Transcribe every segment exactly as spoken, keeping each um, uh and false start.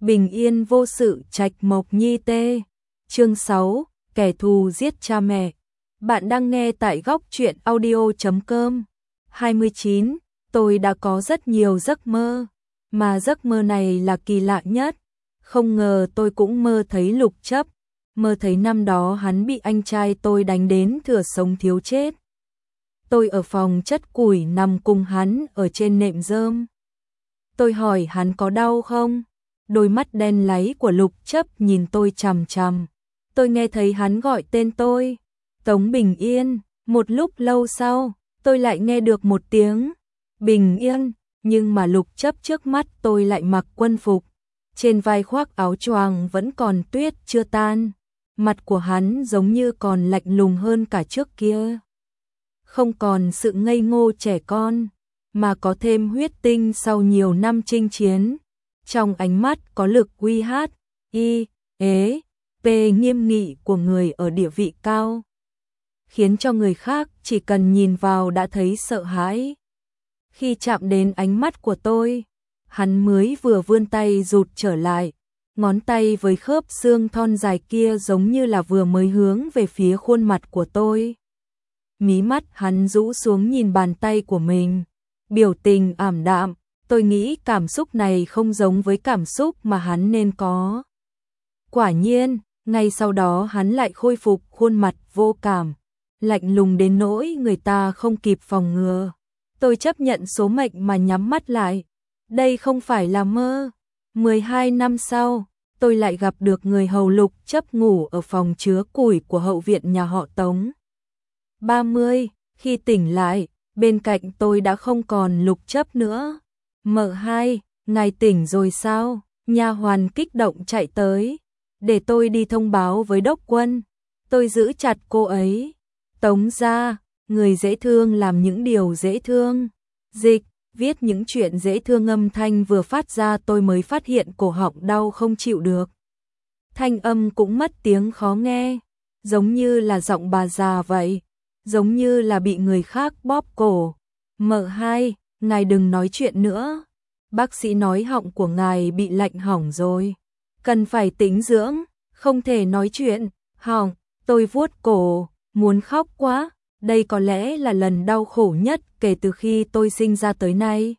Bình yên vô sự trạch mộc nhi tê. Chương sáu, kẻ thù giết cha mẹ. Bạn đang nghe tại góc truyện audio chấm com. hai mươi chín, tôi đã có rất nhiều giấc mơ, mà giấc mơ này là kỳ lạ nhất. Không ngờ tôi cũng mơ thấy Lục Chấp, mơ thấy năm đó hắn bị anh trai tôi đánh đến thừa sống thiếu chết. Tôi ở phòng chất củi nằm cùng hắn ở trên nệm rơm. Tôi hỏi hắn có đau không? Đôi mắt đen láy của Lục Chấp nhìn tôi chằm chằm. Tôi nghe thấy hắn gọi tên tôi, Tống Bình Yên. Một lúc lâu sau, tôi lại nghe được một tiếng Bình Yên, nhưng mà Lục Chấp trước mắt tôi lại mặc quân phục, trên vai khoác áo choàng vẫn còn tuyết chưa tan. Mặt của hắn giống như còn lạnh lùng hơn cả trước kia. Không còn sự ngây ngô trẻ con, mà có thêm huyết tinh sau nhiều năm chinh chiến. Trong ánh mắt có lực uy hát, y, ế, p nghiêm nghị của người ở địa vị cao, khiến cho người khác chỉ cần nhìn vào đã thấy sợ hãi. Khi chạm đến ánh mắt của tôi, hắn mới vừa vươn tay rụt trở lại, ngón tay với khớp xương thon dài kia giống như là vừa mới hướng về phía khuôn mặt của tôi. Mí mắt hắn rũ xuống nhìn bàn tay của mình, biểu tình ảm đạm. Tôi nghĩ cảm xúc này không giống với cảm xúc mà hắn nên có. Quả nhiên, ngay sau đó hắn lại khôi phục khuôn mặt vô cảm, lạnh lùng đến nỗi người ta không kịp phòng ngừa. Tôi chấp nhận số mệnh mà nhắm mắt lại. Đây không phải là mơ. mười hai năm sau, tôi lại gặp được người hầu Lục Chấp ngủ ở phòng chứa củi của hậu viện nhà họ Tống. ba mươi, khi tỉnh lại, bên cạnh tôi đã không còn Lục Chấp nữa. Mợ hai, ngài tỉnh rồi sao? Nha hoàn kích động chạy tới, để tôi đi thông báo với đốc quân. Tôi giữ chặt cô ấy. Tống gia, người dễ thương làm những điều dễ thương. Dịch, viết những chuyện dễ thương. Âm thanh vừa phát ra tôi mới phát hiện cổ họng đau không chịu được. Thanh âm cũng mất tiếng khó nghe, giống như là giọng bà già vậy, giống như là bị người khác bóp cổ. Mợ hai, ngài đừng nói chuyện nữa. Bác sĩ nói họng của ngài bị lạnh hỏng rồi, cần phải tĩnh dưỡng, không thể nói chuyện. Hỏng, tôi vuốt cổ, muốn khóc quá. Đây có lẽ là lần đau khổ nhất kể từ khi tôi sinh ra tới nay.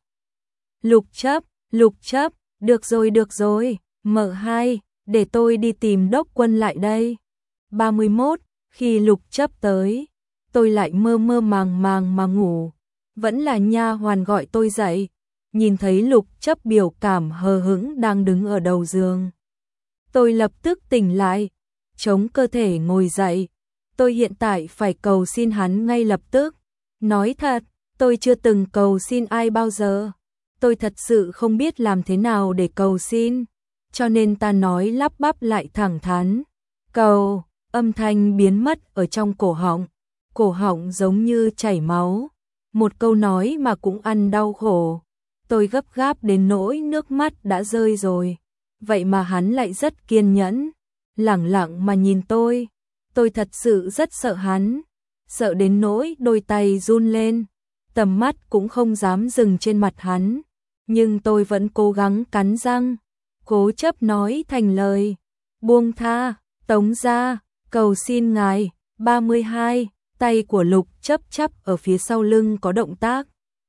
Lục Chấp, Lục Chấp, được rồi được rồi, mợ hai, để tôi đi tìm đốc quân lại đây. ba mươi mốt, khi Lục Chấp tới, tôi lại mơ mơ màng màng mà ngủ. Vẫn là nha hoàn gọi tôi dậy, nhìn thấy Lục Chấp biểu cảm hờ hững đang đứng ở đầu giường. Tôi lập tức tỉnh lại, chống cơ thể ngồi dậy. Tôi hiện tại phải cầu xin hắn ngay lập tức. Nói thật, tôi chưa từng cầu xin ai bao giờ. Tôi thật sự không biết làm thế nào để cầu xin, cho nên ta nói lắp bắp lại thẳng thắn. Cầu, âm thanh biến mất ở trong cổ họng. Cổ họng giống như chảy máu. Một câu nói mà cũng ăn đau khổ. Tôi gấp gáp đến nỗi nước mắt đã rơi rồi. Vậy mà hắn lại rất kiên nhẫn, lẳng lặng mà nhìn tôi. Tôi thật sự rất sợ hắn, sợ đến nỗi đôi tay run lên, tầm mắt cũng không dám dừng trên mặt hắn. Nhưng tôi vẫn cố gắng cắn răng, cố chấp nói thành lời. Buông tha, Tống gia, cầu xin ngài. ba mươi hai, tay của Lục Chấp chắp ở phía sau lưng có động tác.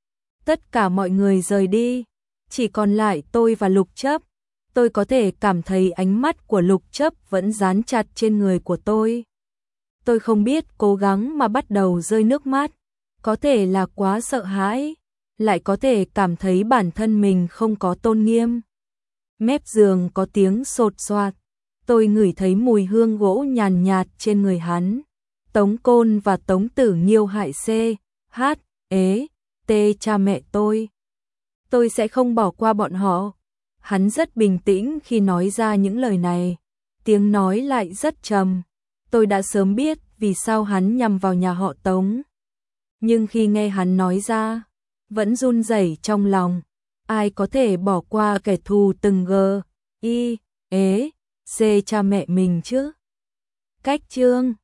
Tất cả mọi người rời đi, chỉ còn lại tôi và Lục Chấp. Tôi có thể cảm thấy ánh mắt của Lục Chấp vẫn dán chặt trên người của tôi. Tôi không biết cố gắng mà bắt đầu rơi nước mắt, có thể là quá sợ hãi, lại có thể cảm thấy bản thân mình không có tôn nghiêm. Mép giường có tiếng sột soạt, tôi ngửi thấy mùi hương gỗ nhàn nhạt trên người hắn. Tống Côn và Tống Tử Nghiêu hại C, H, ế, T cha mẹ tôi. Tôi sẽ không bỏ qua bọn họ. Hắn rất bình tĩnh khi nói ra những lời này, tiếng nói lại rất trầm. Tôi đã sớm biết vì sao hắn nhằm vào nhà họ Tống, nhưng khi nghe hắn nói ra, vẫn run rẩy trong lòng. Ai có thể bỏ qua kẻ thù từng g, y, ế, c cha mẹ mình chứ? Cách chương